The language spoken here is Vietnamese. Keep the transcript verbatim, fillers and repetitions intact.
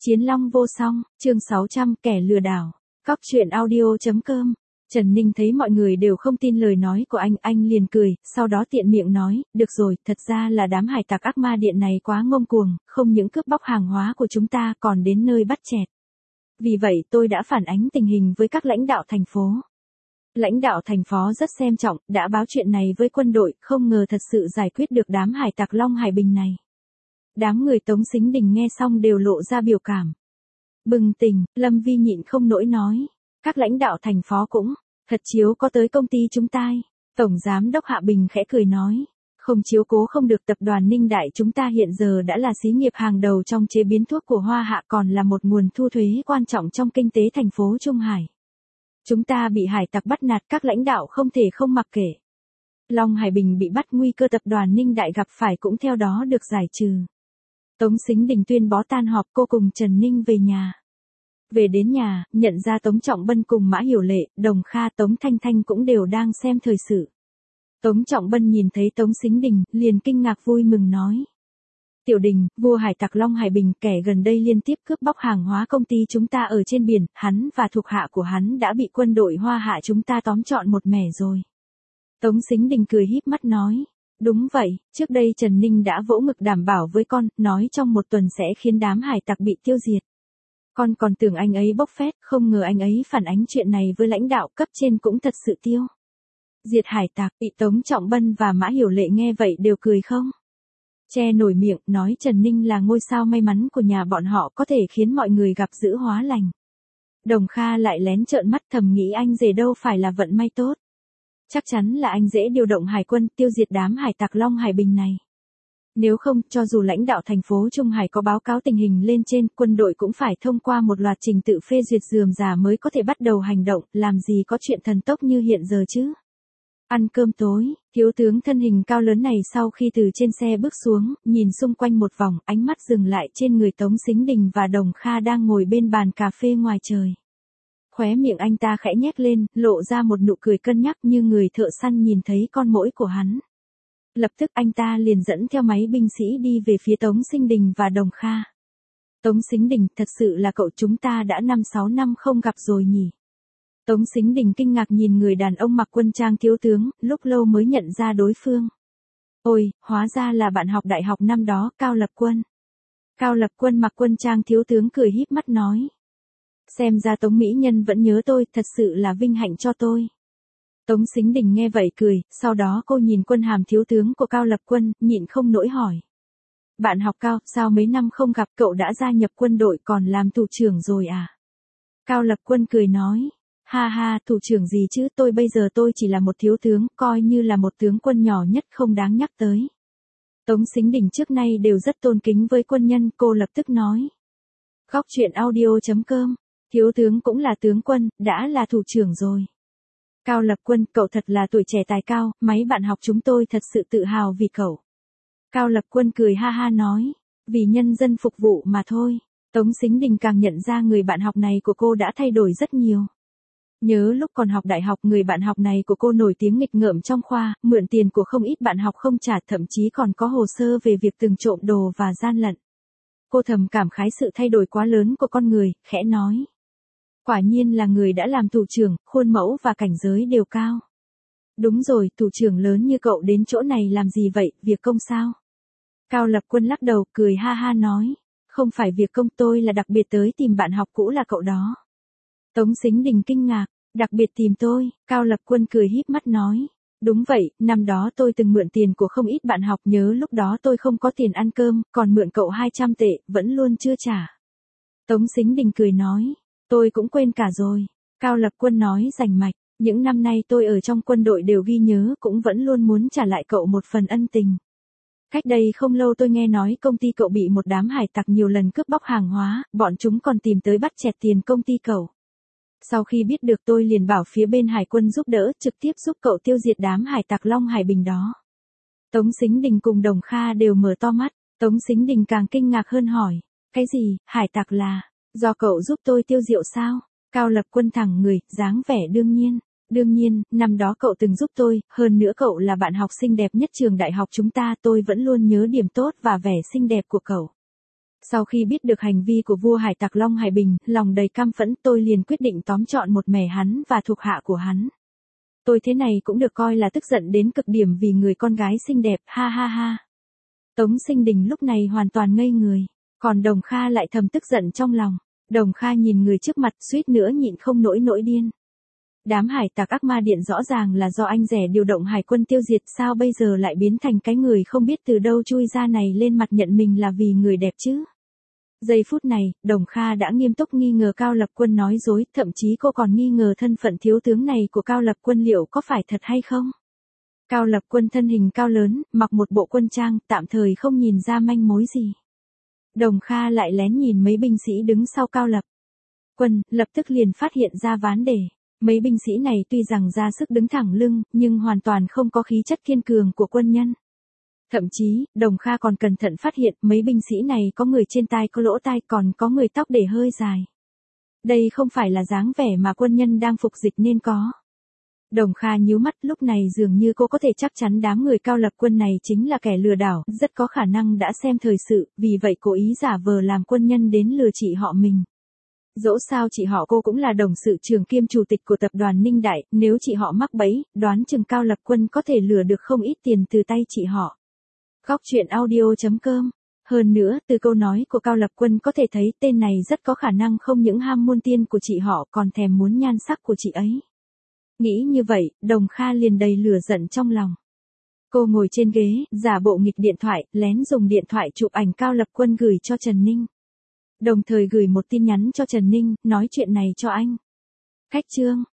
Chiến long vô song, chương sáu trăm, kẻ lừa đảo. Cóc truyện audio chấm com. Trần Ninh thấy mọi người đều không tin lời nói của anh, anh liền cười, sau đó tiện miệng nói, được rồi, thật ra là đám hải tặc ác ma điện này quá ngông cuồng, không những cướp bóc hàng hóa của chúng ta còn đến nơi bắt chẹt. Vì vậy tôi đã phản ánh tình hình với các lãnh đạo thành phố. Lãnh đạo thành phố rất xem trọng, đã báo chuyện này với quân đội, không ngờ thật sự giải quyết được đám hải tặc Long Hải Bình này. Đám người Tống Sính Đình nghe xong đều lộ ra biểu cảm. Bừng tỉnh, Lâm Vi nhịn không nổi nói. Các lãnh đạo thành phố cũng, thật chiếu có tới công ty chúng ta. Tổng giám đốc Hạ Bình khẽ cười nói. Không chiếu cố không được, tập đoàn Ninh Đại chúng ta hiện giờ đã là xí nghiệp hàng đầu trong chế biến thuốc của Hoa Hạ, còn là một nguồn thu thuế quan trọng trong kinh tế thành phố Trung Hải. Chúng ta bị hải tặc bắt nạt, các lãnh đạo không thể không mặc kệ. Long Hải Bình bị bắt, nguy cơ tập đoàn Ninh Đại gặp phải cũng theo đó được giải trừ. Tống Sính Đình tuyên bố tan họp, cô cùng Trần Ninh về nhà. Về đến nhà, nhận ra Tống Trọng Bân cùng Mã Hiểu Lệ, Đồng Kha, Tống Thanh Thanh cũng đều đang xem thời sự. Tống Trọng Bân nhìn thấy Tống Sính Đình, liền kinh ngạc vui mừng nói. Tiểu Đình, vua hải tặc Long Hải Bình, kẻ gần đây liên tiếp cướp bóc hàng hóa công ty chúng ta ở trên biển, hắn và thuộc hạ của hắn đã bị quân đội Hoa Hạ chúng ta tóm trọn một mẻ rồi. Tống Sính Đình cười híp mắt nói. Đúng vậy, trước đây Trần Ninh đã vỗ ngực đảm bảo với con, nói trong một tuần sẽ khiến đám hải tặc bị tiêu diệt. Con còn tưởng anh ấy bốc phét, không ngờ anh ấy phản ánh chuyện này với lãnh đạo cấp trên cũng thật sự tiêu diệt hải tặc. Bị Tống Trọng Bân và Mã Hiểu Lệ nghe vậy đều cười không che nổi miệng, nói Trần Ninh là ngôi sao may mắn của nhà bọn họ, có thể khiến mọi người gặp dữ hóa lành. Đồng Kha lại lén trợn mắt, thầm nghĩ anh rể đâu phải là vận may tốt. Chắc chắn là anh dễ điều động hải quân tiêu diệt đám hải tặc Long Hải Bình này. Nếu không, cho dù lãnh đạo thành phố Trung Hải có báo cáo tình hình lên trên, quân đội cũng phải thông qua một loạt trình tự phê duyệt rườm rà mới có thể bắt đầu hành động, làm gì có chuyện thần tốc như hiện giờ chứ. Ăn cơm tối, thiếu tướng thân hình cao lớn này sau khi từ trên xe bước xuống, nhìn xung quanh một vòng, ánh mắt dừng lại trên người Tống Sính Đình và Đồng Kha đang ngồi bên bàn cà phê ngoài trời. Khóe miệng anh ta khẽ nhếch lên, lộ ra một nụ cười cân nhắc như người thợ săn nhìn thấy con muỗi của hắn. Lập tức anh ta liền dẫn theo máy binh sĩ đi về phía Tống Sính Đình và Đồng Kha. Tống Sính Đình, thật sự là cậu, chúng ta đã năm sáu năm không gặp rồi nhỉ. Tống Sính Đình kinh ngạc nhìn người đàn ông mặc quân trang thiếu tướng, lúc lâu mới nhận ra đối phương. Ôi, hóa ra là bạn học đại học năm đó, Cao Lập Quân. Cao Lập Quân mặc quân trang thiếu tướng cười híp mắt nói. Xem ra Tống Mỹ Nhân vẫn nhớ tôi, thật sự là vinh hạnh cho tôi. Tống Sính Đình nghe vậy cười, sau đó cô nhìn quân hàm thiếu tướng của Cao Lập Quân, nhịn không nổi hỏi. Bạn học Cao, sao mấy năm không gặp cậu đã gia nhập quân đội còn làm thủ trưởng rồi à? Cao Lập Quân cười nói. Ha ha, thủ trưởng gì chứ, tôi bây giờ tôi chỉ là một thiếu tướng, coi như là một tướng quân nhỏ nhất, không đáng nhắc tới. Tống Sính Đình trước nay đều rất tôn kính với quân nhân, cô lập tức nói. Cóc truyện audio chấm com. Thiếu tướng cũng là tướng quân, đã là thủ trưởng rồi. Cao Lập Quân, cậu thật là tuổi trẻ tài cao, mấy bạn học chúng tôi thật sự tự hào vì cậu. Cao Lập Quân cười ha ha nói, vì nhân dân phục vụ mà thôi. Tống Sính Đình càng nhận ra người bạn học này của cô đã thay đổi rất nhiều. Nhớ lúc còn học đại học, người bạn học này của cô nổi tiếng nghịch ngợm trong khoa, mượn tiền của không ít bạn học không trả, thậm chí còn có hồ sơ về việc từng trộm đồ và gian lận. Cô thầm cảm khái sự thay đổi quá lớn của con người, khẽ nói. Quả nhiên là người đã làm thủ trưởng, khuôn mẫu và cảnh giới đều cao. Đúng rồi, thủ trưởng lớn như cậu đến chỗ này làm gì vậy, việc công sao? Cao Lập Quân lắc đầu, cười ha ha nói. Không phải việc công, tôi là đặc biệt tới tìm bạn học cũ là cậu đó. Tống Sính Đình kinh ngạc, đặc biệt tìm tôi, Cao Lập Quân cười híp mắt nói. Đúng vậy, năm đó tôi từng mượn tiền của không ít bạn học, nhớ lúc đó tôi không có tiền ăn cơm, còn mượn cậu hai trăm tệ, vẫn luôn chưa trả. Tống Sính Đình cười nói. Tôi cũng quên cả rồi. Cao Lập Quân nói rành mạch, những năm nay tôi ở trong quân đội đều ghi nhớ, cũng vẫn luôn muốn trả lại cậu một phần ân tình. Cách đây không lâu tôi nghe nói công ty cậu bị một đám hải tặc nhiều lần cướp bóc hàng hóa, bọn chúng còn tìm tới bắt chẹt tiền công ty cậu. Sau khi biết được tôi liền bảo phía bên hải quân giúp đỡ, trực tiếp giúp cậu tiêu diệt đám hải tặc Long Hải Bình đó. Tống Sính Đình cùng Đồng Kha đều mở to mắt, Tống Sính Đình càng kinh ngạc hơn hỏi. Cái gì, hải tặc là... Do cậu giúp tôi tiêu diệu sao? Cao Lập Quân thẳng người, dáng vẻ đương nhiên. Đương nhiên, năm đó cậu từng giúp tôi, hơn nữa cậu là bạn học xinh đẹp nhất trường đại học chúng ta, tôi vẫn luôn nhớ điểm tốt và vẻ xinh đẹp của cậu. Sau khi biết được hành vi của vua hải tặc Long Hải Bình, lòng đầy căm phẫn, tôi liền quyết định tóm trọn một mẻ hắn và thuộc hạ của hắn. Tôi thế này cũng được coi là tức giận đến cực điểm vì người con gái xinh đẹp, ha ha ha. Tống Sinh Đình lúc này hoàn toàn ngây người, còn Đồng Kha lại thầm tức giận trong lòng. Đồng Kha nhìn người trước mặt suýt nữa nhịn không nổi nổi điên. Đám hải tặc Ác Ma Điện rõ ràng là do anh rẻ điều động hải quân tiêu diệt, sao bây giờ lại biến thành cái người không biết từ đâu chui ra này lên mặt nhận mình là vì người đẹp chứ? Giây phút này, Đồng Kha đã nghiêm túc nghi ngờ Cao Lập Quân nói dối, thậm chí cô còn nghi ngờ thân phận thiếu tướng này của Cao Lập Quân liệu có phải thật hay không? Cao Lập Quân thân hình cao lớn, mặc một bộ quân trang, tạm thời không nhìn ra manh mối gì. Đồng Kha lại lén nhìn mấy binh sĩ đứng sau Cao Lập Quân, lập tức liền phát hiện ra vấn đề. Mấy binh sĩ này tuy rằng ra sức đứng thẳng lưng, nhưng hoàn toàn không có khí chất kiên cường của quân nhân. Thậm chí, Đồng Kha còn cẩn thận phát hiện mấy binh sĩ này có người trên tai có lỗ tai, còn có người tóc để hơi dài. Đây không phải là dáng vẻ mà quân nhân đang phục dịch nên có. Đồng Kha nhíu mắt, lúc này dường như cô có thể chắc chắn đám người Cao Lập Quân này chính là kẻ lừa đảo, rất có khả năng đã xem thời sự, vì vậy cố ý giả vờ làm quân nhân đến lừa chị họ mình. Dẫu sao chị họ cô cũng là đồng sự trưởng kiêm chủ tịch của tập đoàn Ninh Đại, nếu chị họ mắc bẫy, đoán chừng Cao Lập Quân có thể lừa được không ít tiền từ tay chị họ. Góc truyện audio chấm com. Hơn nữa, từ câu nói của Cao Lập Quân có thể thấy tên này rất có khả năng không những ham muôn tiên của chị họ còn thèm muốn nhan sắc của chị ấy. Nghĩ như vậy, Đồng Kha liền đầy lửa giận trong lòng. Cô ngồi trên ghế, giả bộ nghịch điện thoại, lén dùng điện thoại chụp ảnh Cao Lập Quân gửi cho Trần Ninh. Đồng thời gửi một tin nhắn cho Trần Ninh, nói chuyện này cho anh. Khách trương.